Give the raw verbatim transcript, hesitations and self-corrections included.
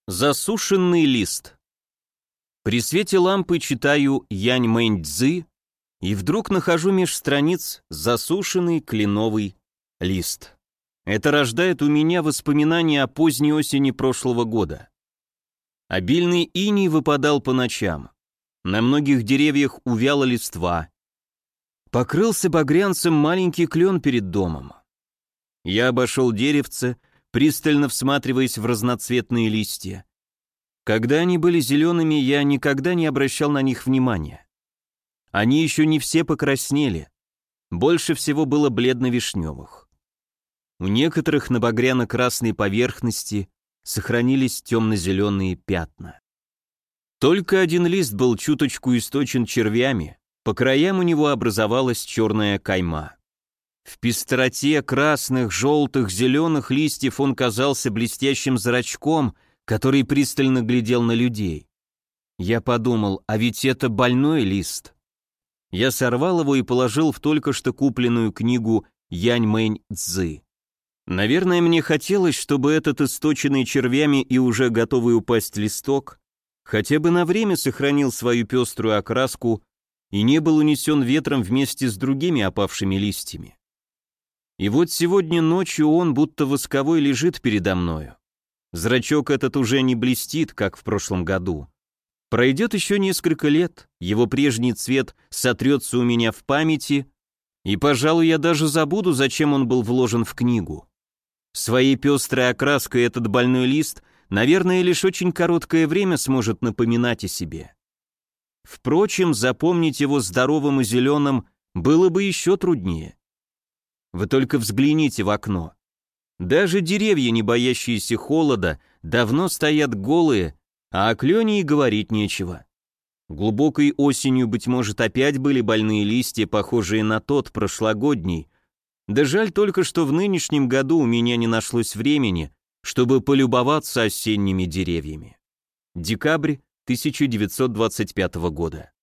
Засушенный лист. При свете лампы читаю Янь Мэнь Цзы и вдруг нахожу меж страниц засушенный кленовый лист. Это рождает у меня воспоминания о поздней осени прошлого года. Обильный иней выпадал по ночам. На многих деревьях увяла листва. Покрылся багрянцем маленький клен перед домом. Я обошел деревце, пристально всматриваясь в разноцветные листья. Когда они были зелеными, я никогда не обращал на них внимания. Они еще не все покраснели. Больше всего было бледно-вишневых. У некоторых на багряно-красной поверхности сохранились темно-зеленые пятна. Только один лист был чуточку источен червями, по краям у него образовалась черная кайма. В пестроте красных, желтых, зеленых листьев он казался блестящим зрачком, который пристально глядел на людей. Я подумал, а ведь это больной лист. Я сорвал его и положил в только что купленную книгу Янь Мэнь Цзы. Наверное, мне хотелось, чтобы этот источенный червями и уже готовый упасть листок хотя бы на время сохранил свою пеструю окраску и не был унесен ветром вместе с другими опавшими листьями. И вот сегодня ночью он будто восковой лежит передо мною. Зрачок этот уже не блестит, как в прошлом году. Пройдет еще несколько лет, его прежний цвет сотрется у меня в памяти, и, пожалуй, я даже забуду, зачем он был вложен в книгу. Своей пестрой окраской этот больной лист, наверное, лишь очень короткое время сможет напоминать о себе. Впрочем, запомнить его здоровым и зеленым было бы еще труднее. Вы только взгляните в окно. Даже деревья, не боящиеся холода, давно стоят голые, а о клене и говорить нечего. Глубокой осенью, быть может, опять были больные листья, похожие на тот прошлогодний. Да жаль только, что в нынешнем году у меня не нашлось времени, чтобы полюбоваться осенними деревьями. Декабрь тысяча девятьсот двадцать пятого года.